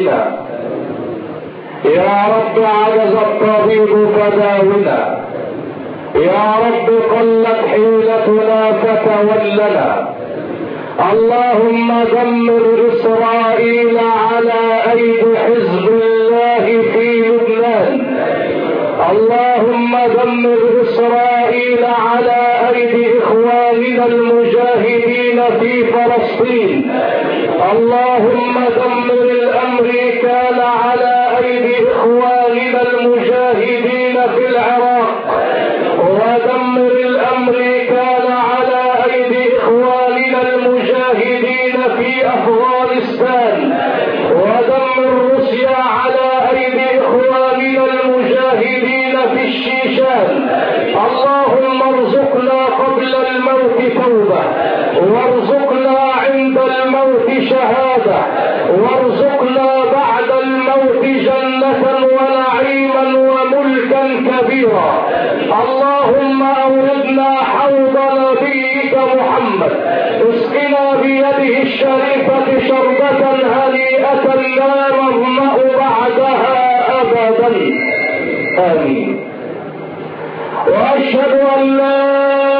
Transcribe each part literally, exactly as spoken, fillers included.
شفينا. يا رب عجز الطبيب فداونا. يا رب قلت حيلتنا فتولنا. اللهم دمر إسرائيل على أيدي حزب الله في لبنان. اللهم دمر إسرائيل على أيدي إخواننا المجاهدين في فلسطين. اللهم دمر الأمريكان على أيدي إخواننا المجاهدين في العراق. ودمر الأمريكان على أيدي إخواننا المجاهدين في أفغانستان. ودمر روسيا على أيدي إخواننا المجاهدين في الشيشان. اللهم ارزقنا قبل الموت توبة، وارزقنا عند الموت شهادة، وارزقنا بعد الموت جنة ونعيما وملكا كبيرا. اللهم أوردنا حوض نبيك محمد، اسقنا بيده الشريفة شربة هنيئة لا نظمأ بعدها أبدا. آمين. وأشهد أن لا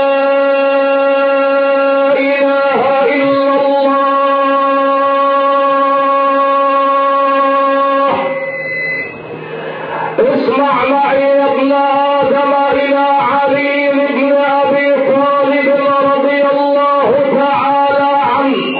إله إلا الله. اسمع معي يا ابن آدم إلى علي بن أبي طالب رضي الله تعالى عنه.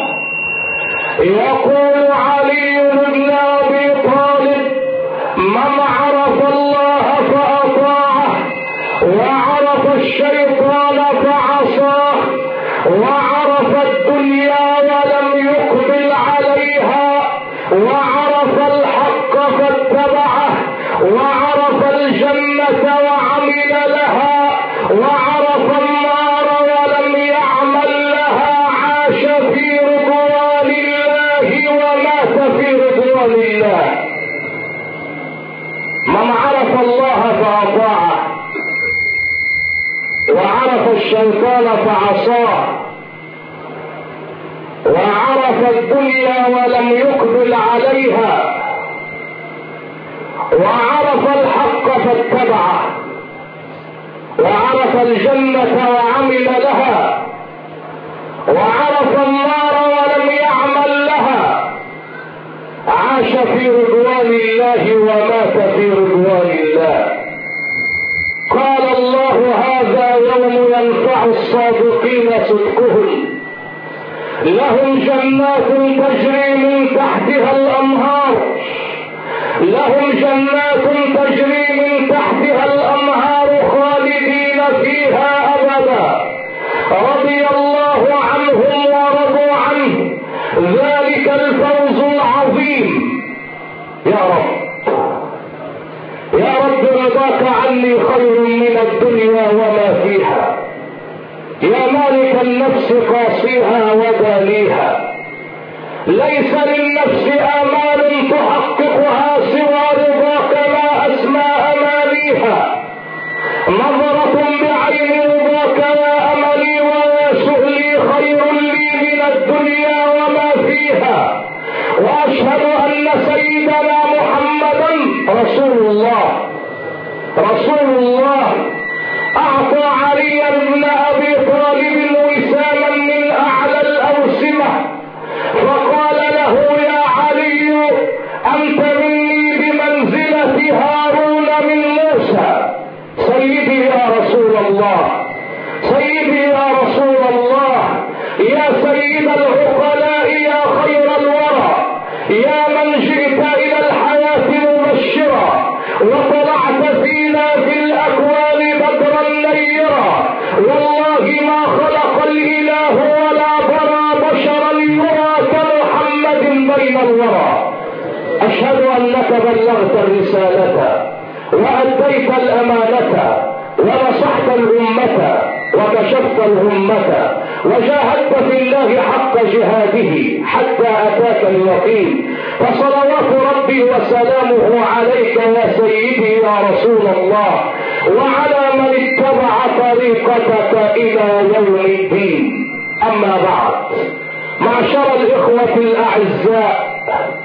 يقول علي بن أبي طالب: من عرف الله فأطاعه، وعرف الشيطان فعصاه، وعرف الدنيا ولم يقبل عليها، وعرف الحق فاتبعه، وعرف الجنة وعمل لها، وعرف النار ولم يعمل لها، عاش في رضوان الله ومات في رضوان الله. من عرف الله فأطاعه، وعرف الشيطان فعصاه، وعرف الدنيا ولم يقبل عليها، وعرف الحق فاتبعه، وعرف الجنة وعمل لها، وعرف النار ولم يعمل لها، عاش في رضوان الله ومات في رضوان الله. قال الله: هذا يوم ينفع الصادقين صدقهم، لهم جنات تجري من تحتها الأنهار، لهم جنات تجري من تحتها الأنهار خالدين فيها أبدا، رضي الله عنهم ورضوا عنه، ذلك الفوز العظيم. يا رب، يا رب رضاك عني خير من الدنيا وما فيها. يا مالك النفس قاصيها ودانيها، ليس للنفس آمال تحققها سوى رضاك، ما أسمى أمانيها. نظرة بعين رضاك يا أملي ويا سؤلي خير لي من الدنيا وما فيها. وأشهد أن سيدنا محمدا رسول الله، رسول الله أعطى علي بن أبي طالب وساما من أعلى الأوسمة، فقال له: يا علي، أنت مني بمنزلة هارون من موسى. سيدي يا رسول الله، سيدي يا رسول الله، يا سيد العقلاء، يا خير الورى، يا من جئت إلى الحياة مبشرا، وطلعت فينا في الأكوان بدرا نيرا. والله ما خلق الإله ولا برى بشرا يرى كمحمد بين الورى. أشهد أنك بلغت الرسالة وأديت الأمانة ونصحت الأمة وكشفت الأمة وجاهدت في الله حق جهاده حتى أتاك اليقين. فصلوات ربي وسلامه عليك يا سيدي يا رسول الله، وعلى من اتبع طريقتك إلى يوم الدين. أما بعد، معشر الإخوة الأعزاء،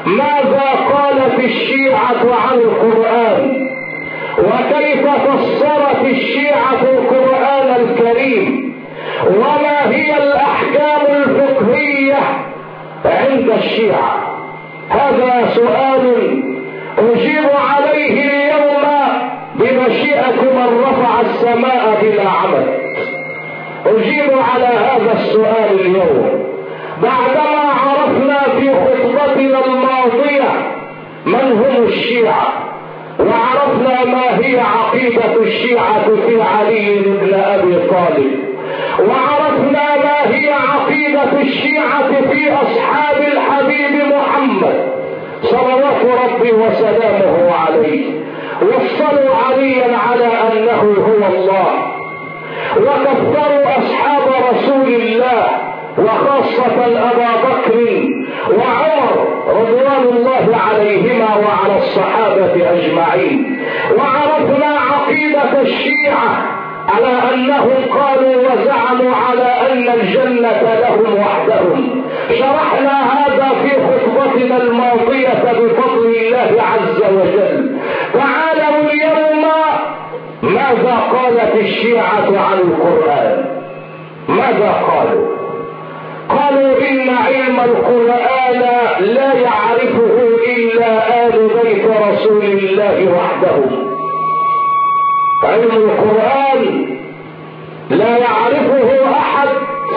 ماذا قالت الشيعة عن القرآن، وكيف فسرت الشيعة القرآن الكريم، وما هي الأحكام الفقهية عند الشيعة. هذا سؤال أجيب عليه اليوم بمشيئة من رفع السماء بلا عمد. أجيب على هذا السؤال اليوم بعدما عرفنا في خطبتنا الماضية من هم الشيعة، وعرفنا ما هي عقيدة الشيعة في علي بن أبي طالب، وعرفنا ما هي عقيدة الشيعة في أصحاب الحبيب محمد صلوات ربي وسلامه عليه. وصلوا عليا على أنه هو الله، وكفروا أصحاب رسول الله وخاصة أبا بكر وعمر رضوان الله عليهما وعلى الصحابة أجمعين. وعرفنا عقيدة الشيعة على أنهم قالوا وزعموا على أن الجنة لهم وحدهم. شرحنا هذا في خطبتنا الماضية بفضل الله عز وجل. تعالوا اليوم ماذا قالت الشيعة عن القرآن. ماذا قالوا؟ قالوا إن علم القرآن لا يعرفه إلا آل بيت رسول الله وحدهم. علم القرآن لا يعرفه أحد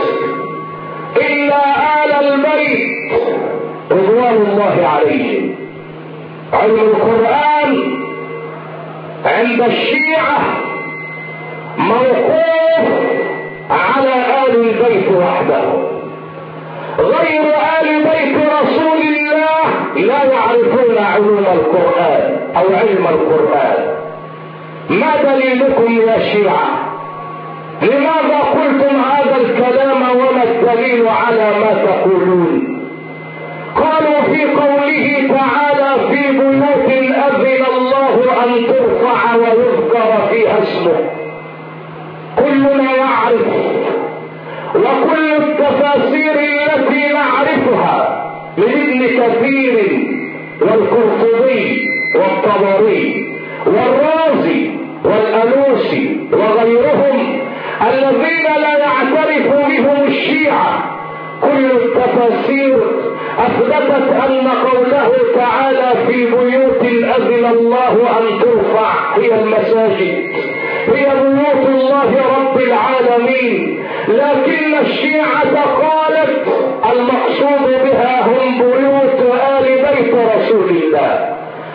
إلا آل البيت رضوان الله عليهم. علم القرآن عند الشيعة موقوف على آل البيت وحدهم. غير آل بيت رسول الله لا يعرفون علوم القرآن أو علم القرآن. ما دليلكم يا شيعة؟ لماذا قلتم هذا الكلام وما الدليل على ما تقولون؟ قالوا في قوله تعالى في بيوت أذن الله أن ترفع ويذكر فيها اسمه. كلنا يعرف، وكل التفاسير التي نعرفها من ابن كثير والقرطبي والطبري والرازي والألوسي وغيرهم الذين لا يعترف بهم الشيعة، كل التفاسير أثبتت أن قوله تعالى في بيوت أذن الله أن ترفع هي المساجد، هي بيوت الله رب العالمين. لكن الشيعة قالت المقصود بها هم بيوت آل بيت رسول الله،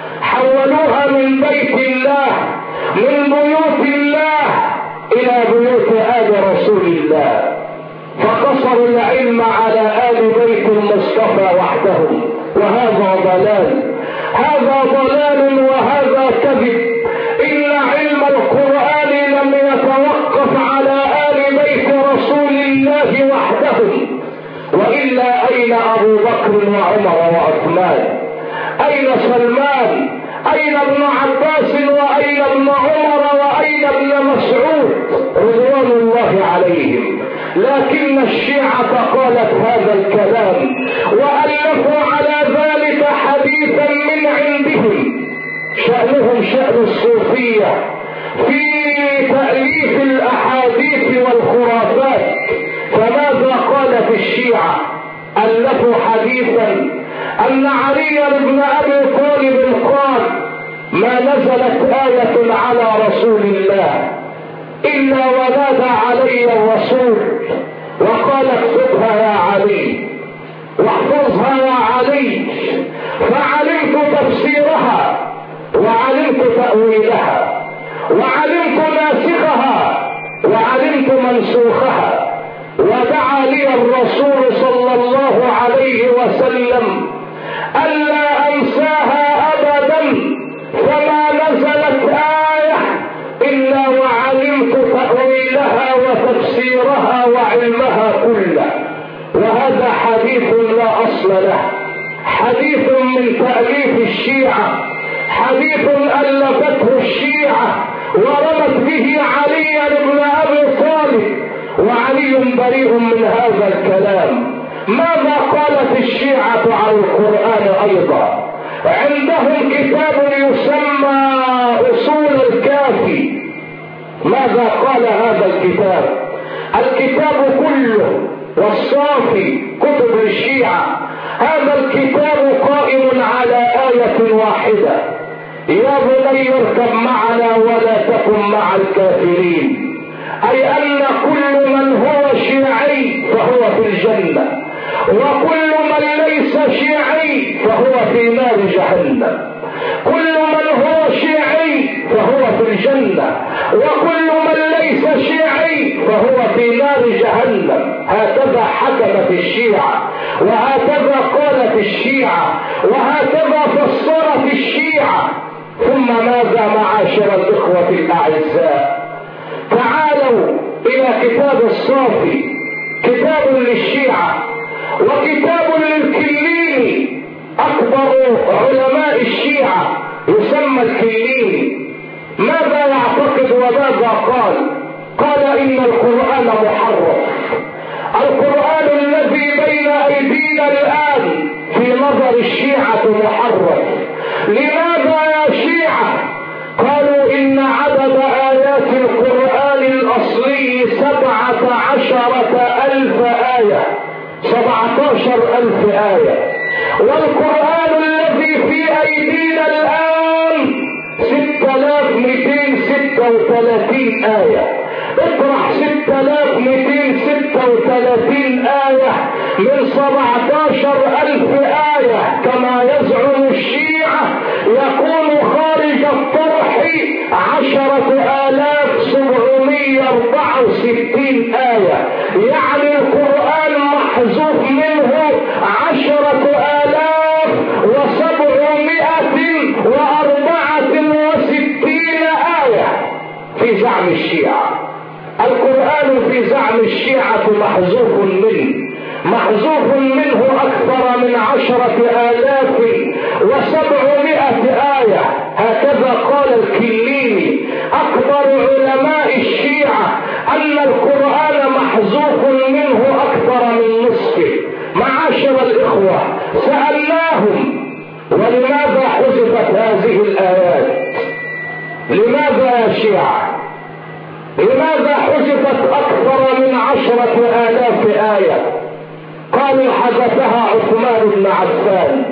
حولوها من بيت الله من بيوت الله إلى بيوت آل رسول الله، فقصروا العلم على آل بيت المصطفى وحدهم. وهذا ضلال، هذا ضلال وهذا كذب. إن علم القرآن لم يتوقف على آل بيت رسول الله وحدهم، وإلا أين أبو بكر وعمر وعثمان؟ أين سلمان؟ أين ابن عباس؟ وأين ابن عمر؟ وأين ابن مسعود رضوان الله عليهم؟ لكن الشيعة قالت هذا الكلام وألفوا على ذلك حديثا من عندهم، شأنهم شأن الصوفية في تأليف الأحاديث والخرافات. فماذا قالت الشيعة؟ ألفوا حديثا أن علي بن أبي طالب قال ما نزلت آية على رسول الله إلا ونادى علي الرسول وقال اكتبها يا علي واحفظها يا علي. فعلمت تفسيرها وعلمت تأويلها وعلمت ناسخها وعلمت منسوخها. ودعا لي الرسول صلى الله عليه وسلم ألا أنساها أبدا، فما نزلت آية إلا وعلمت تأويلها وتفسيرها وعلمها كله. وهذا حديث لا أصل له، حديث من تأليف الشيعة، حديث ألفته الشيعة ورمت به علي بن أبي طالب، وعلي بريء من هذا الكلام. ماذا قالت الشيعة عن القرآن ايضا؟ عندهم كتاب يسمى اصول الكافي. ماذا قال هذا الكتاب؟ الكتاب كله والصافي كتب الشيعة، هذا الكتاب قائم على آية واحدة: يا بني اركب معنا ولا تكن مع الكافرين. اي ان كل من هو شيعي فهو في الجنة، وكل من ليس شيعي فهو في نار جهنم. كل من هو شيعي فهو في الجنة، وكل من ليس شيعي فهو في نار جهنم. هكذا حكمت الشيعة، وهكذا قالت الشيعة، وهكذا فسرت الشيعة. ثم ماذا معاشر الإخوة الأعزاء؟ تعالوا إلى كتاب الصافي، كتاب للشيعة وكتاب للكليني، أكبر علماء الشيعة يسمى الكليني. ماذا يعتقد وماذا قال؟ قال إن القرآن محرف. القرآن الذي بين أيدينا الآن في نظر الشيعة محرف. لماذا يا شيعة؟ قالوا إن عدد آيات القرآن الأصلي سبعة عشرة ألف آية، سبعة عشر ألف آية، والقرآن الذي في أيدينا الآن ستة آلاف ومئتين وستة وثلاثين آية. اطرح ستة آلاف ومئتين وستة وثلاثين آية من سبعة عشر ألف آية كما يزعم الشيعة، يكون خارج الطرح عشرة آلاف سبعمائة وأربعة وستين آية. يعني القرآن محذوف منه عشرة آلاف وسبعمائة وأربعة وستين آية في زعم الشيعة. القرآن في زعم الشيعة محذوف منه، محذوف منه أكثر من عشرة آلاف وسبعمائة آية. هكذا قال الكليني أكبر علماء الشيعة أن القرآن محذوف منه أكثر من نصفه. معاشر الإخوة، سألناهم: ولماذا حذفت هذه الآيات؟ لماذا يا شيعة؟ لماذا حذفت أكثر من عشرة آلاف آية؟ قالوا حذفها عثمان بن عفان.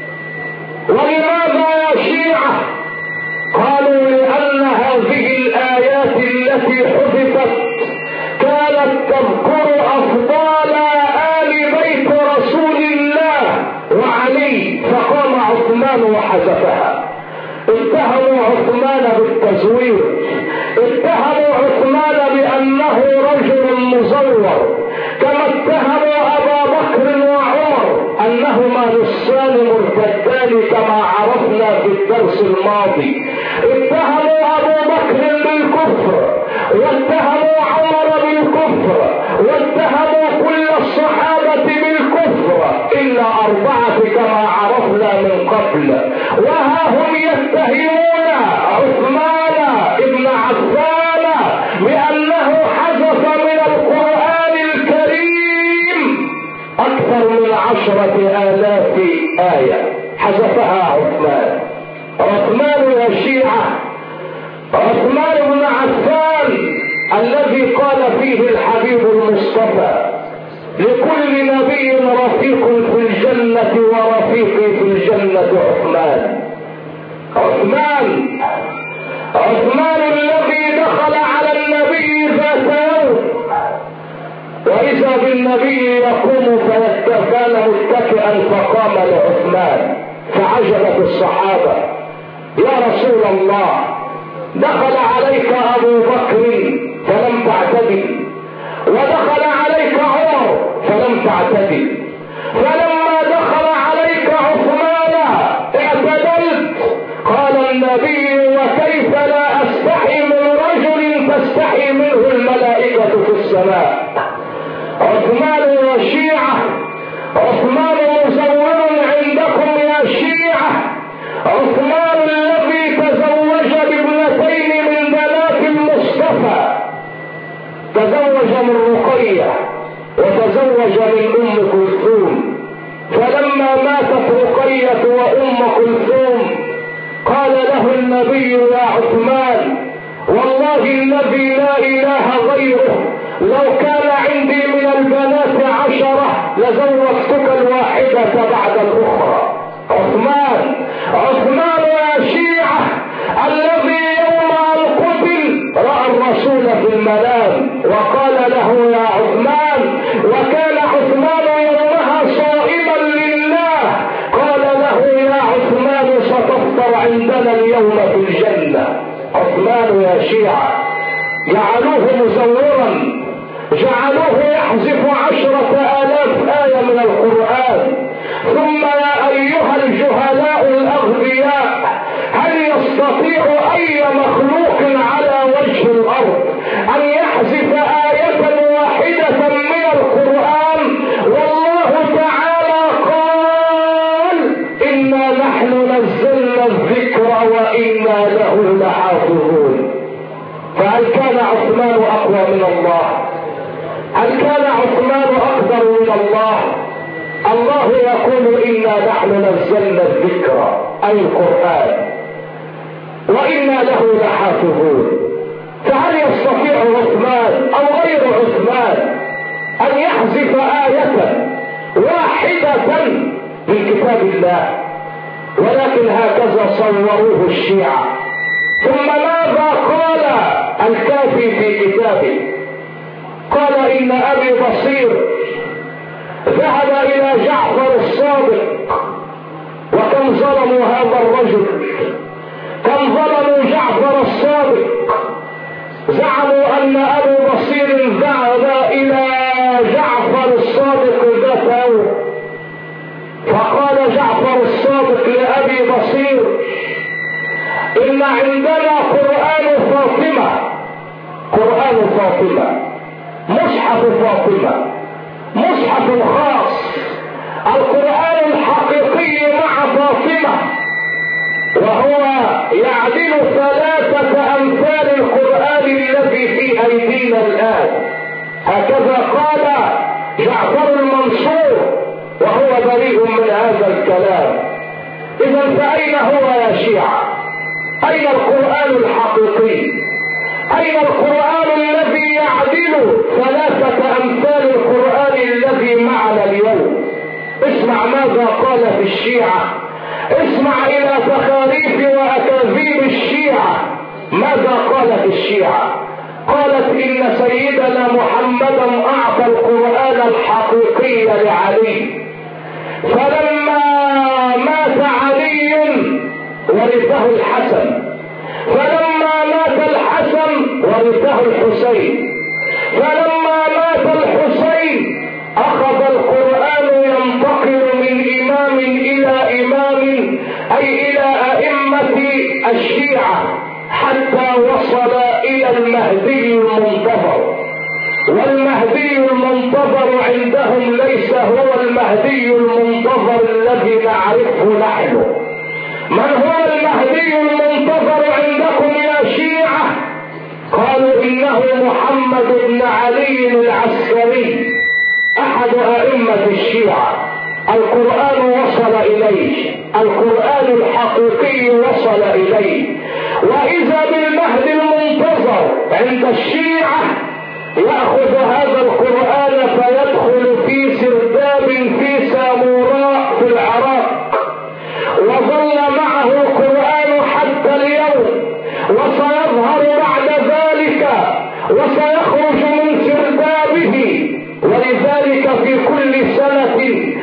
ولماذا يا شيعة؟ قالوا لأن هذه الآيات التي حذفت كانت تذكر أفضال آل بيت رسول الله وعلي، فقام عثمان وحذفها. اتهموا عثمان بالتزوير، اتهموا عثمان بأنه رجل مزور، كما اتهموا أبا بكر وعمر أنهما نصان مرتدان كما عرفنا في الدرس الماضي. اتهموا أبو بكر بالكفر، واتهموا عمر بالكفر، واتهموا كل الصحابة بالكفر إلا أربعة كما عرفنا من قبل. وها هم يتهمون عثمان بن عفان بأنه حذف من القرآن الكريم أكثر من عشرة آلاف آية، حذفها عثمان. عثمان يا شيعة، عثمان بن عفان الذي قال فيه الحبيب المصطفى: لكل نبي رفيق في الجنة ورفيقي في الجنة عثمان. عثمان عثمان الذي دخل على النبي ذات يوم وإذا بالنبي يقوم فكان متكئا فقام لعثمان، فعجبت الصحابة: يا رسول الله، دخل عليك أبو بكر فلم تعتدل، ودخل عليك عمر فلم تعتدل، فلما دخل عليك عثمان اعتدلت. قال النبي: وكيف لا أستحي من رجل تستحي منه الملائكة في السماء. عثمان يا شيعة، عثمان مزور عندكم يا شيعة. عثمان الذي تزوج بابنتين من بنات المصطفى، تزوج من رقية وتزوج من أم كلثوم. فلما ماتت رقية وأم كلثوم قال له النبي يا عثمان والله الذي لا إله غيره لو كان عندي من البنات عشرة لزوجتك الواحدة بعد الأخرى. عثمان عثمان يا شيعة الذي يوم أن قتل رأى الرسول في المنام وقال له يا عثمان، وكان عثمان يومها صائما لله، قال له يا عثمان ستفطر عندنا اليوم في الجنة. عثمان يا شيعة جعلوه مزورا، جعلوه يحذف عشرة آلاف آية من القرآن. ثم يا أيها الجهلاء الأغبياء، هل يستطيع أي مخلوق على وجه الأرض أن يحذف آية واحدة من القرآن؟ والله تعالى قال إنا نحن نزلنا الذكر وإنا له لحافظون. فهل كان عثمان أقوى من الله؟ هل كان عثمان أقدر من الله؟ الله يقول إنا نحن نزلنا الذكر أي القرآن وإنا له لحافظون. فهل يستطيع عثمان أو غير عثمان أن يحذف آية واحدة من كتاب الله؟ ولكن هكذا صوروه الشيعة. ثم ماذا قال الكافي في كتابه؟ قال إن أبي بصير ذهب إلى جعفر الصادق، وكم ظلموا هذا الرجل، كم ظلموا جعفر الصادق. زعموا أن أبو بصير ذهب إلى جعفر الصادق ذات يوم، فقال جعفر الصادق لأبي بصير إن عندنا قرآن فاطمة، قرآن فاطمة، مصحف فاطمة، مصحف خاص، القرآن الحقيقي مع فاطمة، وهو يعدل ثلاثة أمثال القرآن الذي في أيدينا الآن. هكذا قال جعفر المنصور وهو بريء من هذا الكلام. إذا فأين هو يا شيعة؟ أين القرآن الحقيقي؟ أين القرآن الذي يعدل ثلاثة أمثال القرآن الذي معنا اليوم؟ اسمع ماذا قال في الشيعة، اسمع إلى تخاريف وأكاذيب الشيعة. ماذا قالت الشيعة؟ قالت إن سيدنا محمدا أعطى القرآن الحقيقي لعلي، فلما مات علي ورثه الحسن، فلما مات الحسن ورثه الحسين، فلما مات الحسين أخذ القرآن ينتقل من إمام إلى إمام، أي إلى أئمة الشيعة، حتى وصل إلى المهدي المنتظر. والمهدي المنتظر عندهم ليس هو المهدي المنتظر الذي نعرفه نحن. من هو المهدي المنتظر عندكم يا شيعة؟ قالوا إنه محمد بن علي العسكري، أحد أئمة الشيعة. القرآن وصل إليه، القرآن الحقيقي وصل إليه. وإذا بالمهدي المنتظر عند الشيعة يأخذ هذا القرآن فيدخل في سرداب في ساموراء في العراق، وظل معه القرآن حتى اليوم، وسيظهر بعد ذلك وسيخرج من سردابه. ولذلك في كل سنة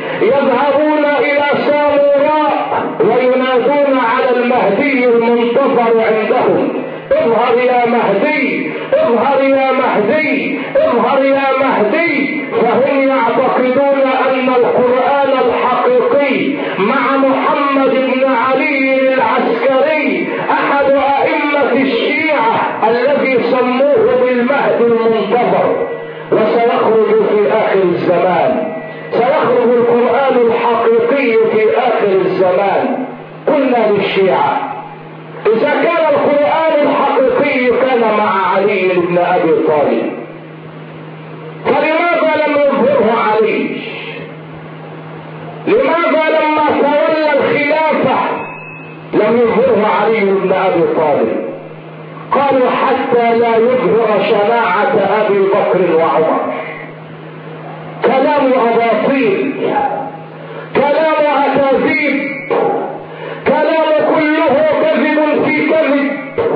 يذهبون إلى ساموراء وينادون على المهدي المنتظر عندهم: اظهر يا مهدي، اظهر يا مهدي، اظهر يا مهدي. فهم يعتقدون أن القرآن الحقيقي مع محمد بن علي العسكري أحد أئمة الشيعة الذي سموه بالمهدي المنتظر، وسيخرج في آخر الزمان، سيخرج القرآن الحقيقي في آخر الزمان. قلنا للشيعة: إذا كان القرآن الحقيقي كان مع علي بن أبي طالب، فلماذا لم يظهره علي؟ لماذا لما تولى الخلافة لم يظهرها علي بن ابي طالب؟ قالوا حتى لا يظهر شناعة ابي بكر وعمر. كلام اباطيل، كلام اكاذيب، كلام كله كذب في كذب،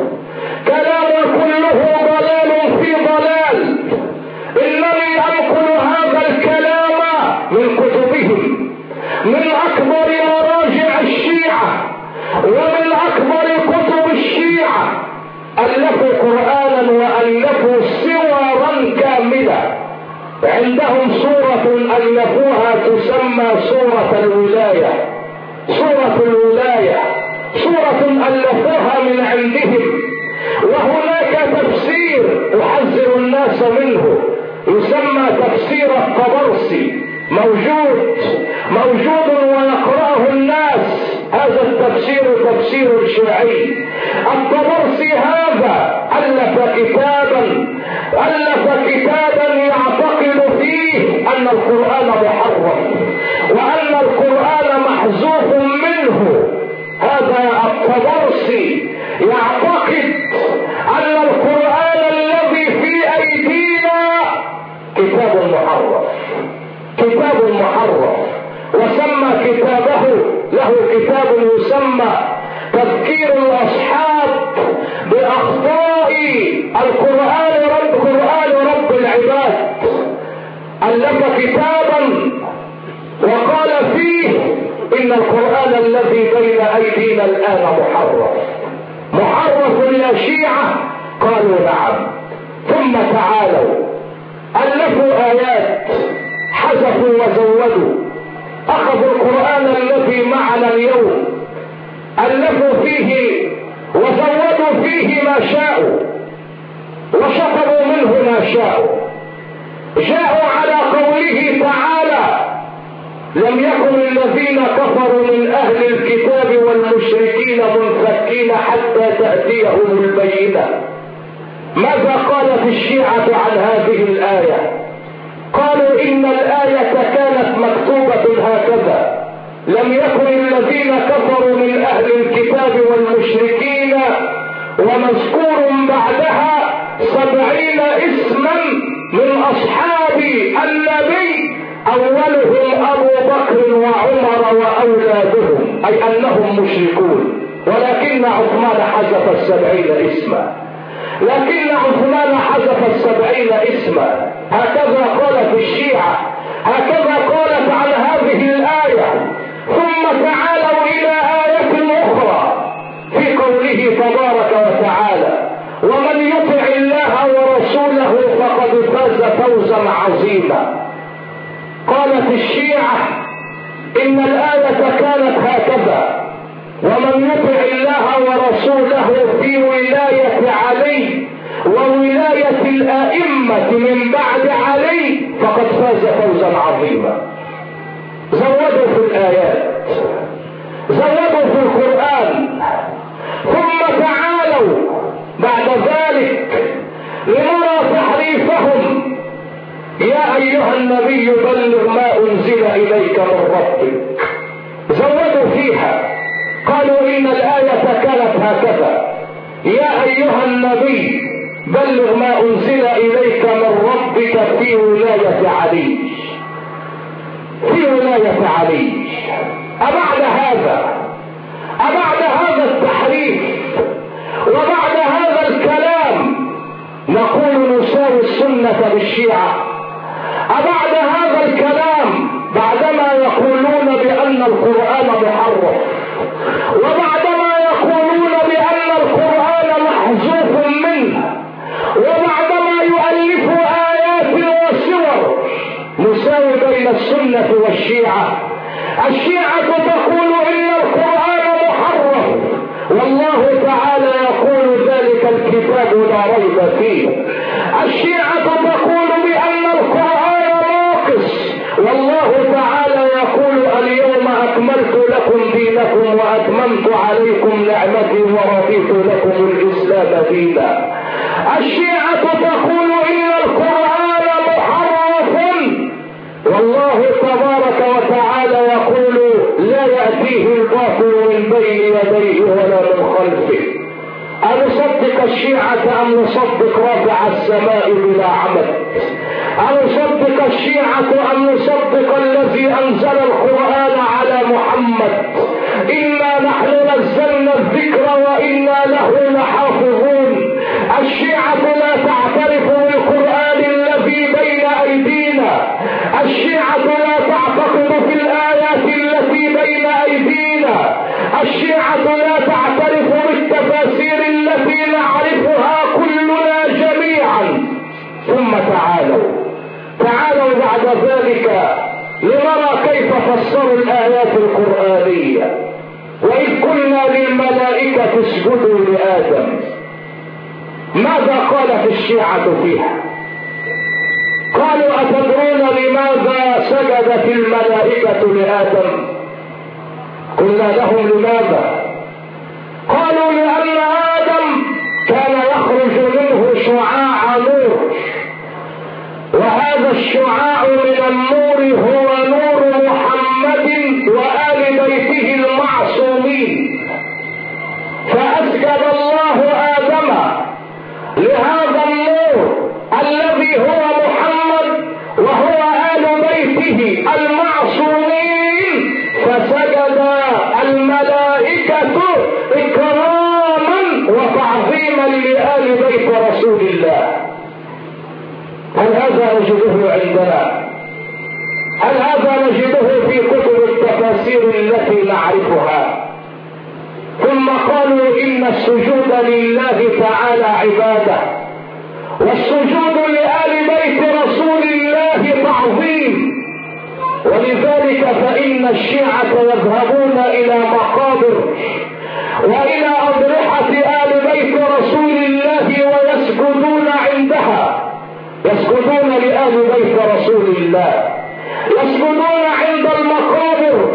كلام كله ضلال في ضلال. انني انقل هذا الكلام من كتبهم، من اكبر مراجع الشيعة ومن اكبر كتب الشيعة. الفوا قرآنا والفوا سورا كاملة. عندهم سورة الفوها تسمى سورة الولاية، سورة الولاية، سورة الفوها من عندهم. وهناك تفسير احذر الناس منه يسمى تفسير الطبرسي، موجود موجود ويقرأه الناس. هذا التفسير تفسير شيعي. الطبرسي هذا ألف كتابا ألف كتابا يعتقد فيه أن القرآن محرف وأن القرآن محذوف منه. هذا الطبرسي يعتقد أن القرآن الذي في أيدينا كتاب محرف، كتاب محرف. وسمى كتابه، له كتاب يسمى تذكير الأصحاب بأخطاء القرآن رب قرآن رب العباد. ألف كتابا وقال فيه إن القرآن الذي بين أيدينا الآن محرف. محرف يا شيعة؟ قالوا نعم. ثم تعالوا ألفوا آيات، حذفوا وزودوا، أخذوا القرآن الذي معنا اليوم ألفوا فيه وزودوا فيه ما شاءوا وشطبوا منه ما شاءوا. جاءوا على قوله تعالى: لم يكن الذين كفروا من أهل الكتاب والمشركين منفكين حتى تأتيهم البينة. ماذا قالت الشيعة عن هذه الآية؟ قالوا إن الآية كانت مكتوبة هكذا: لم يكن الذين كفروا من أهل الكتاب والمشركين، ومذكور بعدها سبعين اسما من أصحاب النبي أولهم أبو بكر وعمر وأولادهم، أي أنهم مشركون. ولكن عثمان حذف السبعين اسما، لكن عثمان حذف السبعين اسما. هكذا قالت الشيعة، هكذا قالت عن هذه الآية. ثم تعالوا إلى آية أخرى في قوله تبارك وتعالى: ومن يطع الله ورسوله فقد فاز فوزا عظيما. قالت الشيعة إن الآية كانت هكذا: ومن يطع الله ورسوله في ولاية علي وولاية الآئمة من بعد علي فقد فاز فوزا عظيما. زودوا في الآيات، زودوا في القرآن. ثم تعالوا بعد ذلك لنرى تحريفهم: يا أيها النبي بلغ ما أنزل إليك من ربك. زودوا فيها، قالوا إن الآية كانت هكذا: يا أيها النبي بلغ ما أنزل إليك من ربك في ولاية علي، في ولاية علي. أبعد هذا أبعد هذا التحريف وبعد هذا الكلام نقول نساوي السنة بالشيعة؟ أبعد هذا الكلام بعدما يقولون بأن القرآن محرف، وبعدما يقولون بأن القرآن محذوف منه، وبعدما يؤلفوا آيات وسور، نساوي بين السنة والشيعة؟ الشيعة تقول إن القرآن محرف، والله تعالى يقول ذلك الكتاب لا ريب فيه. الشيعة تقول بأن القرآن ناقص، والله تعالى يقول اليوم أكملت لكم دينكم وأتممت عليكم نعمتي ورضيت لكم الإسلام دينا. الشيعة تقول إن القرآن محرف، والله تبارك وتعالى يقول يأتيه الباطل من بين يديه ولا من خلفه. أنصدق الشيعة أم نصدق رافع السماء بلا عمد؟ أنصدق الشيعة أم نصدق الذي أنزل القرآن على محمد؟ إنا نحن نزلنا الذكر وإنا له لحافظون. الشيعة لا تعترف بالقرآن الذي بين أيدينا، الشيعة لا تعتقد في الآيات التي بين أيدينا، الشيعة لا تعترف بالتفاسير التي نعرفها كلنا جميعا. ثم تعالوا تعالوا بعد ذلك لنرى كيف فسروا الآيات القرآنية. وإذ قلنا للملائكة اسجدوا لآدم، ماذا قالت الشيعة فيها؟ قالوا أتدرون لماذا سجدت الملائكة لآدم؟ قلنا لهم لماذا؟ قالوا لأن آدم كان يخرج منه شعاع نور، وهذا الشعاع من النور هو نور محمد وآل بيته المعصومين، فأسجد الله آدم لهذا النور الذي هو محمد وهو آل بيته المعصومين، فسجد الملائكة إكراما وتعظيما لآل بيت رسول الله. هل هذا نجده عندنا؟ هل هذا نجده في كتب التفاسير التي نعرفها؟ ثم قالوا إن السجود لله تعالى عبادة، والسجود لآل بيت رسول الله تعظيم. ولذلك فإن الشيعة يذهبون إلى مقابر وإلى أضرحة آل بيت رسول الله ويسجدون عندها، يسجدون لآل بيت رسول الله، يسجدون عند المقابر،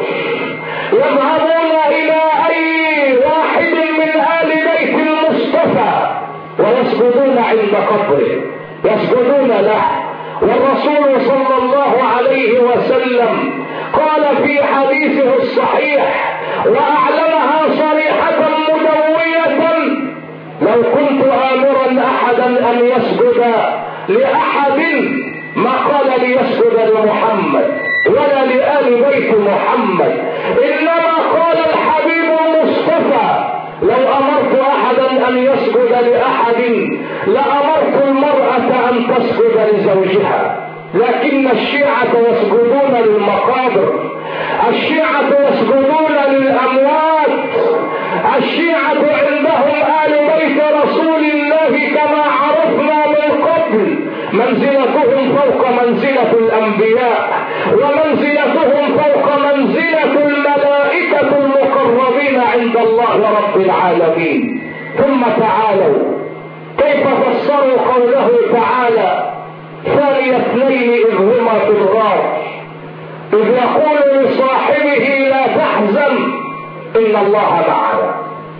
يذهبون إلى أي واحد من آل بيت المصطفى ويسجدون عند قبره، يسجدون له. والرسول صلى الله عليه وسلم قال في حديثه الصحيح وأعلنها صريحة مدوية: لو كنت آمرا أحدا أن يسجد لأحد ما قال ليسجد لمحمد ولا لآل بيت محمد، إنما قال الحبيب المصطفى: لو أمرت أحدا أن يسجد لأحد لأمرت المرأة أن تسجد لزوجها. لكن الشيعة يسجدون للمقابر، الشيعة يسجدون للأموات، الشيعة عندهم آل بيت رسول الله كما عرفنا من قبل منزلتهم فوق منزلة الأنبياء، ومنزلتهم فوق منزلة الملائكة المقربين عند الله رب العالمين. ثم تعالوا كيف فسروا قوله تعالى: ثاني اثنين إذ هما في الغار إذ يقول لصاحبه لا تحزن إن الله معنا.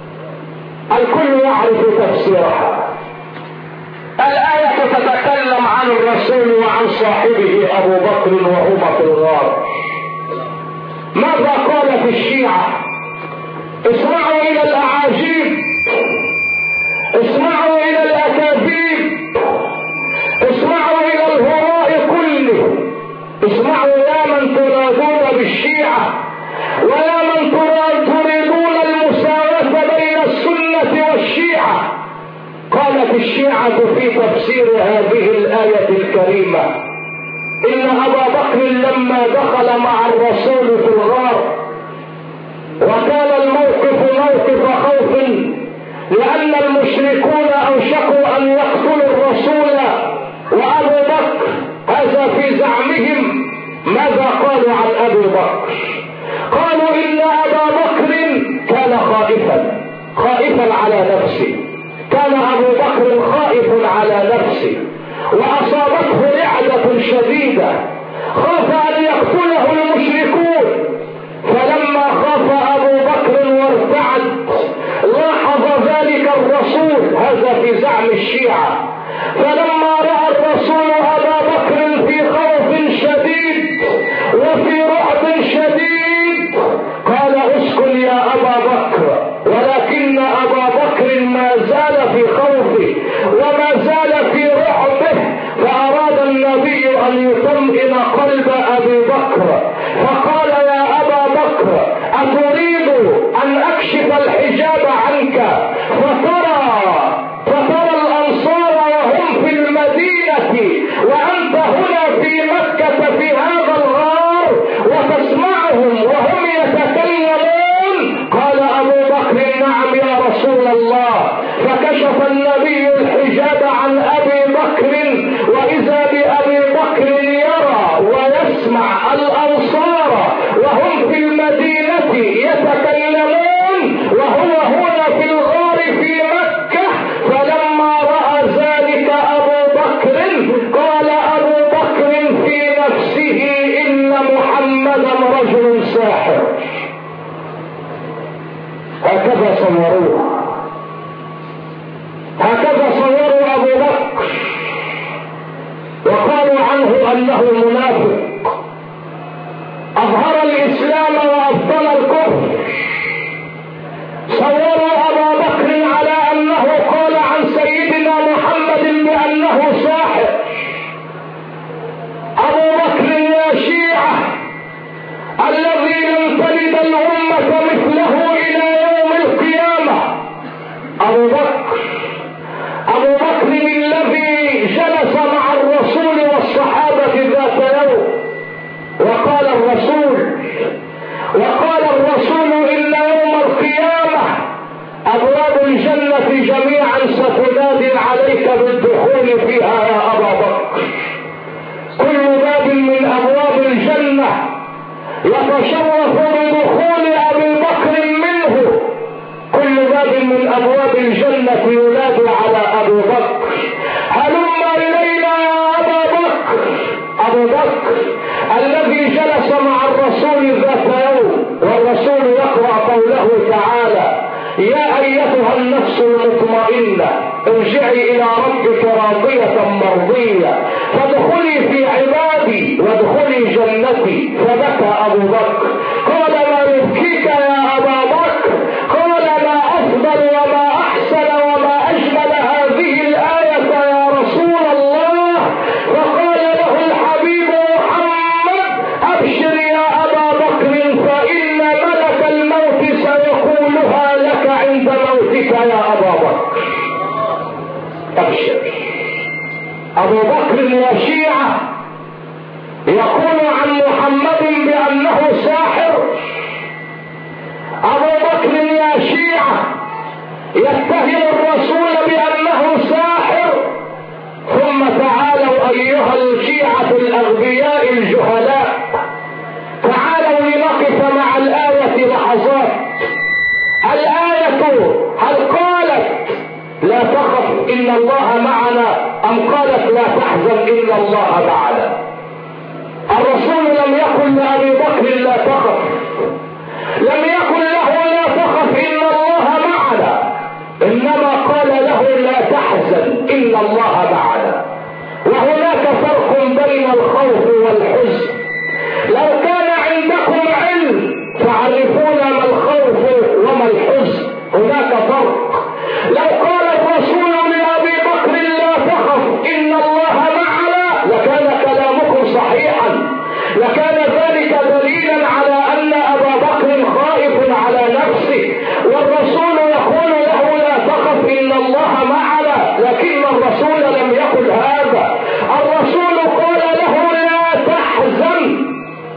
الكل يعرف تفسيرها. الآية تتكلم عن الرسول وعن صاحبه أبو بكر وهما في الغار. ماذا قالت الشيعة؟ اسمعوا إلى الأعاجيب، اسمعوا إلى الأكاذيب، اسمعوا إلى الهراء كله، اسمعوا يا من تنادون بالشيعة ويا من تريدون المساواة بين السنة والشيعة. قالت الشيعة في تفسير هذه الآية الكريمة: إن أبا بكر لما دخل مع الرسول في الغار وكان الموقف موقف خوف، لأن المشركون أوشكوا أن يقتلوا الرسول وأبو بكر، هذا في زعمهم. ماذا قالوا عن أبي بكر؟ قالوا إن أبا بكر كان خائفا خائفا على نفسه، كان أبو بكر خائف على نفسه وأصابته رعدة شديدة، خاف أن يقتله المشركون. فلما خاف أبو بكر وارتعد لاحظ ذلك الرسول، هذا في زعم الشيعة، فلما رأى الرسول أبا بكر في خوف شديد وفي رعب شديد قال: ما زال في خوفه وما زال في رعبه، فأراد النبي أن يطمئن قلب أبي بكر فقال يا أبا بكر أتريد أن أكشف الحجاب عنك فترى فترى الأنصار وهم في المدينة وأنت هنا في مكة في هذا الغار وتسمعهم وهم يتكلمون؟ قال أبو بكر نعم يا رسول الله. فكشف النبي الحجاب عن أبي بكر وإذا بأبي بكر يرى ويسمع الأنصار وهم في المدينة يتكلمون وهو هنا في الغار في مكة. فلما رأى ذلك أبو بكر قال أبو بكر في نفسه إن محمدا رجل ساحر. هكذا صوروه، هكذا صوروا أبو بكر وقالوا عنه أنه منافق أظهر الإسلام وأبطل الكفر. صوروا أبا بكر على أنه قال عن سيدنا محمد بأنه ساحر. أبو بكر يا شيعة الذي لم تلد الأمة مثله إلى يوم القيامة، أبو بكر أبو بكر الذي جلس مع الرسول والصحابة ذات يوم وقال الرسول وقال الرسول إن يوم القيامة أبواب الجنة جميعا ستنادي عليك بالدخول فيها يا أبا بكر. كل باب من أبواب الجنة يتشرف بدخول أبي بكر منه، كل باب من أبواب الجنة ينادي على أبي بكر هلم إلينا يا أبا بكر. أبو بكر الذي جلس مع الرسول ذات يوم والرسول يقرأ قوله تعالى يا أيتها النفس المطمئنة ارجعي إلى ربك راضية مرضية فادخلي في عبادي وادخلي جنتي. فبكى أبو بكر قال ما يبكيك يا أبا بكر؟ قال ما أفضل وما أحسن وما أجمل هذه الآية يا رسول الله. فقال له الحبيب محمد أبشر يا أبا بكر فإن ملك الموت سيقولها لك عند موتك يا أبا بكر. أبشر. أبو بكر يا شيعة يقول عن محمد بأنه ساحر. أبو بكر يا شيعة يتهم الرسول بأنه ساحر. ثم تعالوا أيها الشيعة الأغبياء الجهلاء تعالوا لنقف مع الآية لحظات. الآية هل قالت لا تخف إن الله معنا أم قالت لا تحزن إن الله معنا؟ الرسول لم يقل لأبي بكر لا تخف، لم يقل له لا تخف إن الله معنا، إنما قال له لا تحزن إن الله معنا. وهناك فرق بين الخوف والحزن. لو كان عندكم علم تعرفون ما الخوف وما الحزن، هناك فرق. لو قال الرسول لأبي بكر لا تخف إن الله معنا لكان كلامكم صحيحا، لكان ذلك دليلا على أن أبا بكر خائف على نفسه والرسول يقول له لا تخف إن الله معنا، لكن الرسول لم يقل هذا. الرسول قال له لا تحزن.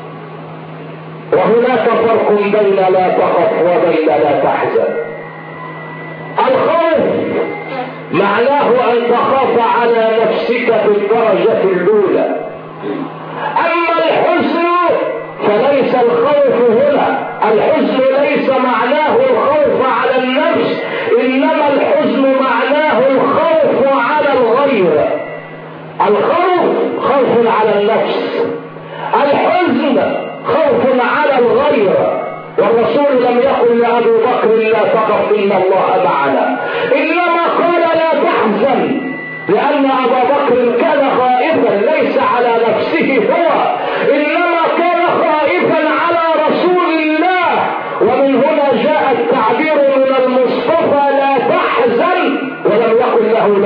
وهناك فرق بين لا تخف وبين لا تحزن. الخوف معناه أن تخاف على نفسك في الدرجة الأولى. أما الحزن فليس الخوف هنا، الحزن ليس معناه الخوف على النفس، إنما الحزن معناه الخوف على الغير. الخوف خوف على النفس، الحزن خوف على الغير. والرسول لم يقل لأبي بكر لا تخف إن الله معنا، إنما قال لا تحزن، لأن أبا بكر كان خائفا ليس على نفسه هو، إنما كان خائفا على رسول الله. ومن هنا جاء التعبير من المصطفى لا تحزن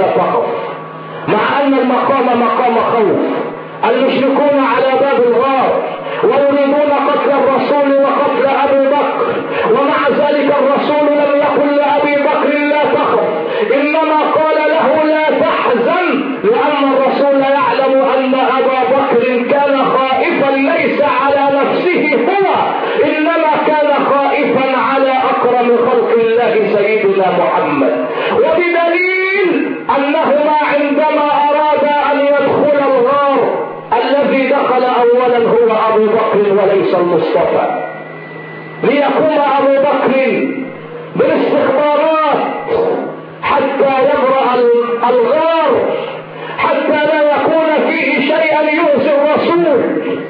تخف، مع ان المقام مقام خوف. المشركون على باب الغار ويريدون قتل الرسول وقتل ابي بكر، ومع ذلك الرسول لم يقل لابي بكر لا تخف، انما قال له لا تحزن، لان الرسول يعلم ان ابا بكر كان خائفا ليس على نفسه هو، انما كان خائفا على اكرم خلق الله سيدنا محمد. وبدليل انهما عندما ارادا ان يدخل الغار الذي دخل اولا هو ابو بكر وليس المصطفى، ليقوم ابو بكر بالاستخبارات حتى يبرأ الغار، حتى لا يكون فيه شيئا يؤذي الرسول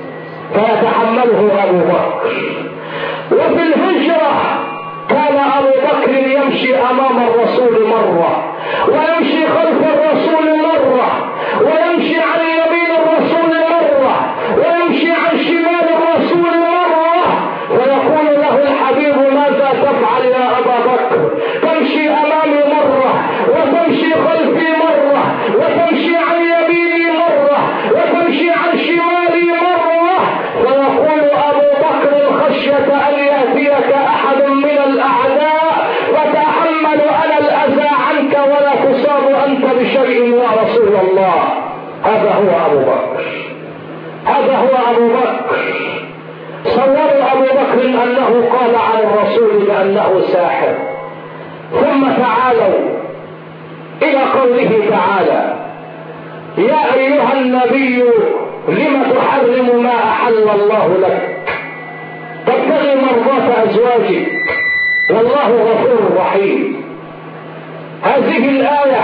فيتحمله ابو بكر. وفي الهجرة كان ابو بكر يمشي امام الرسول مرة، ويمشي خلف الرسول مرة، ويمشي عن يمين الرسول مرة، ويمشي عن شمال الرسول مرة، ويقول له الحبيب ماذا تفعل يا ابا بكر؟ تمشي امامي مرة، وتمشي خلفي مرة، وتمشي عن يميني مرة، وتمشي عن شمالي مرة. ويقول ابو بكر خشية ان يأتيك احد من الاعداء فتحمل انا الاذى عنك ولا تصاب انت بشيء يا رسول الله. هذا هو ابو بكر، هذا هو ابو بكر. صوروا ابو بكر انه قال عن الرسول بانه ساحر. ثم تعالوا الى قوله تعالى يا ايها النبي لم تحرم ما احل الله لك تبتغي مرضات ازواجك والله غفور رحيم. هذه الايه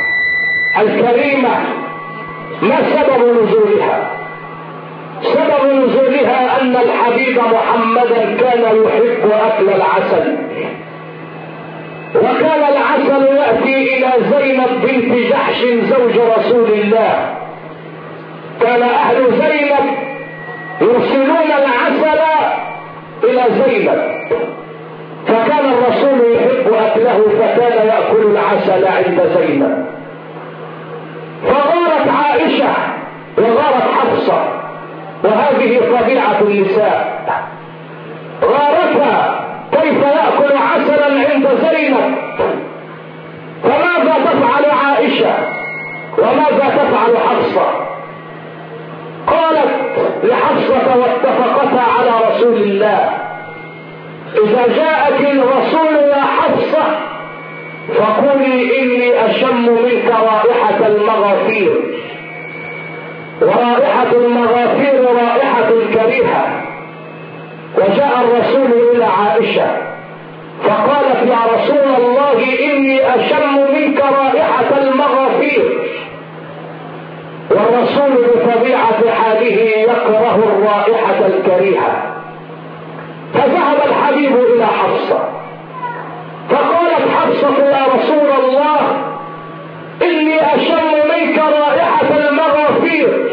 الكريمه ما سبب نزولها؟ سبب نزولها ان الحبيب محمدا كان يحب اكل العسل، وكان العسل ياتي الى زينب بنت جحش زوج رسول الله. كان اهل زينب يرسلون العسل الى زينب، فكان الرسول يحب اكله فكان ياكل العسل عند زينب. فغارت عائشه وغارت حفصه، وهذه طبيعه النساء، غارتها كيف ياكل عسلا عند زينب. فماذا تفعل عائشه وماذا تفعل حفصه؟ قالت لحفصه واتفقتا على رسول الله اذا جاءك الرسول يا حفصه فقولي اني اشم منك رائحه المغافير، ورائحه المغافير رائحه كريهه. وجاء الرسول الى عائشه فقالت يا رسول الله اني اشم منك رائحه المغافير، والرسول بطبيعه حاله يكره الرائحه الكريهه. فذهب الحبيب الى حفصه فقالت حفصه يا رسول الله اني اشم منك رائحه المغافير.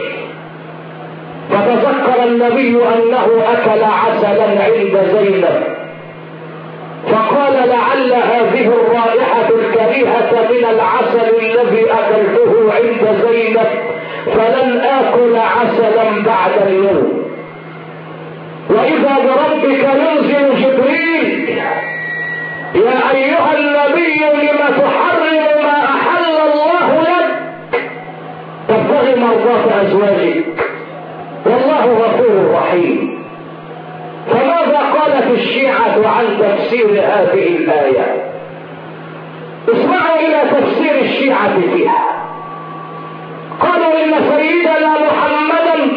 فتذكر النبي انه اكل عسلا عند زينب فقال لعل هذه الرائحه الكريهه من العسل الذي اكلته عند زينب فلن اكل عسلا بعد اليوم. واذا بربك ينزل جبريل يا ايها النبي لم تحرم ما احل الله لك تبتغي مرضات ازواجك والله غفور رحيم. فماذا قالت الشيعة عن تفسير هذه الآية؟ اسمعوا إلى تفسير الشيعة فيها. قالوا إن سيدنا محمدا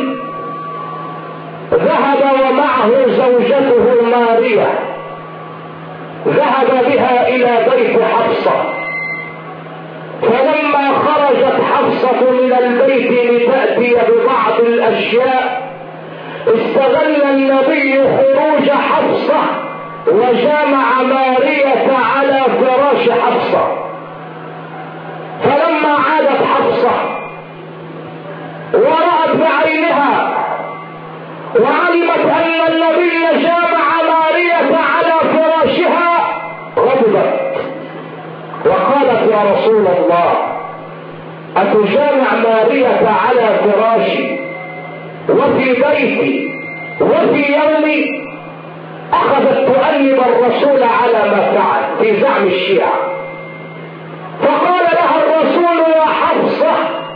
ذهب ومعه زوجته ماريا، ذهب بها إلى بيت حفصة، فلما خرجت حفصة من البيت لتأتي ببعض الأشياء استغل النبي خروج حفصة وجامع مارية على فراش حفصة. فلما عادت حفصة ورأت بعينها وعلمت أن النبي جامع مارية على فراشها غضبت وقالت يا رسول الله أتجامع مارية على فراشي وفي بيتي وفي يومي؟ أخذت تؤنب الرسول على ما فعل في زعم الشيعة. فقال لها الرسول: يا حفصة،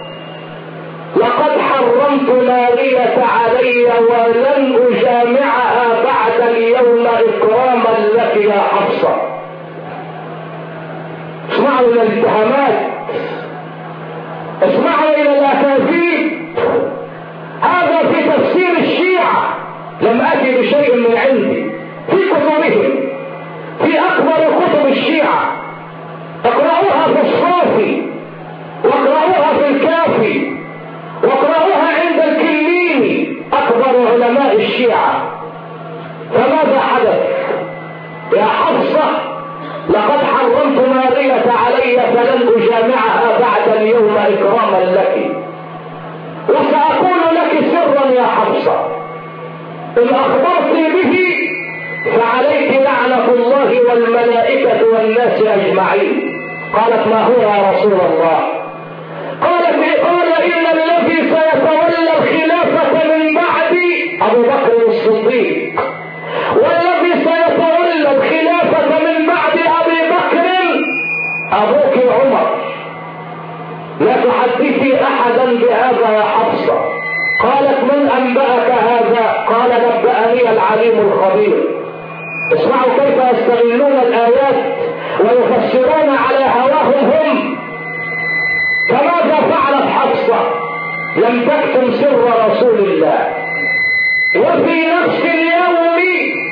لقد حرمت مارية علي ولن أجامعها بعد اليوم إكراما لك يا حفصة. اسمعوا إلى الاتهامات، اسمعوا إلى الأكاذيب. هذا في تفسير الشيعة، لم أتي بشيء من عندي، في كتبهم، في أكبر كتب الشيعة. اقرأوها في الصافي، واقرأوها في الكافي، واقرأوها عند الكليني أكبر علماء الشيعة. فماذا حدث؟ يا حفصة، لقد حرمت مارية علي فلن أجامعها بعد اليوم إكراما لك، وسأقول لك سرا يا حفصة، إن أخبرتني به فعليك لعنة الله والملائكة والناس أجمعين. قالت: ما هو يا رسول الله؟ قالت: قال: إن الذي سيتولى الخلافة من بعدي أبو بكر الصديق، والذي سيتولى الخلافة من بعد أبي بكر أبوك عمر. لا تحدثي أحدا بهذا يا حفصة. قالت: من أنبأك هذا؟ قال: نبأني العليم الخبير. اسمعوا كيف يستغلون الآيات ويفسرون على هواهم هم. فماذا فعلت حفصة؟ لم تكتم سر رسول الله. وفي نفس اليوم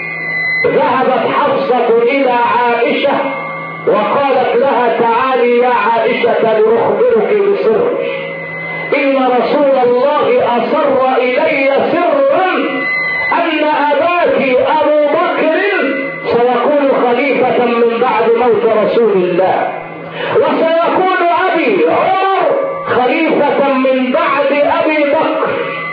ذهبت حفصة إلى عائشة وقالت لها: تعالي يا عائشة لأخبرك بسر، إن رسول الله أسر إلي سرا أن أباك أبو بكر سيكون خليفة من بعد موت رسول الله، وسيكون أبي عمر خليفة من بعد أبي بكر.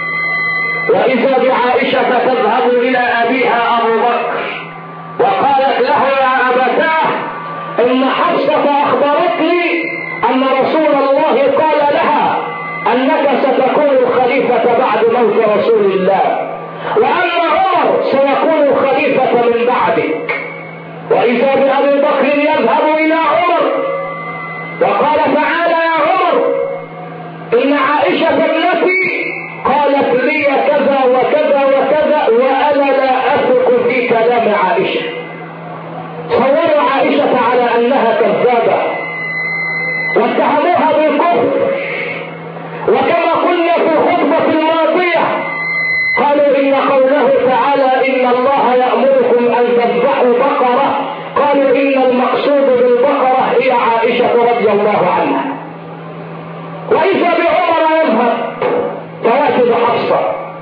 وإذا بعائشة تذهب إلى أبيها أبو بكر وقالت له: يا أبتاه، إن حفصة أخبرتني أن رسول الله قال لها أنك ستكون الخليفة بعد موت رسول الله، وأن عمر سيكون خليفة من بعدك. وإذا بأبي بكر يذهب إلى عمر وقال: تعالى يا عمر، إن عائشة ابنتي قالت لي كذا وكذا وكذا، وأنا لا أثق في كلام عائشة. صوروا عائشة على أنها كذابة واتهموها بالكفر. وكما قلنا في الخطبة الماضية، قالوا إن قوله تعالى: إن الله يأمركم أن تذبحوا بقرة، قالوا إن المقصود بالبقرة هي عائشة رضي الله عنها. وإذا بعمر يذهب فيأتي بحفصة: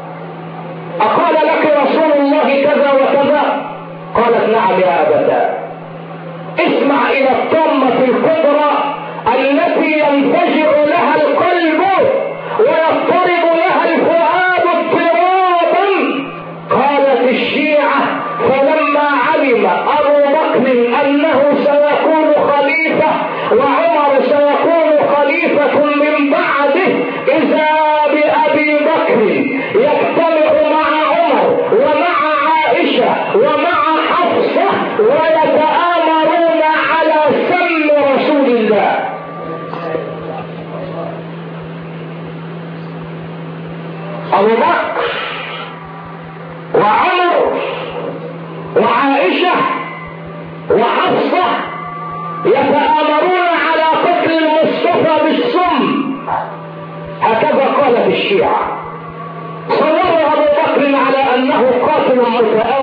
أقال لك رسول الله كذا وكذا؟ قالت: نعم يا أبدا. اسمع إلى الطمة الكبرى التي ينفجر لها القلب ويضطرب لها الفؤاد اضطرابا. قالت الشيعة: فلما علم أبو بكر أنه سيكون خليفة وعمر سيكون خليفة من بعده، إذا بأبي بكر يجتمع مع عمر ومع عائشة ومع حفصة ويتآمرون على سم رسول الله. أبو بكر وعمر وعائشة وحفصة يتآمرون على قتل المصطفى بالسم. هكذا قالت الشيعة. صوروا أبو بكر على أنه قاتل متآمر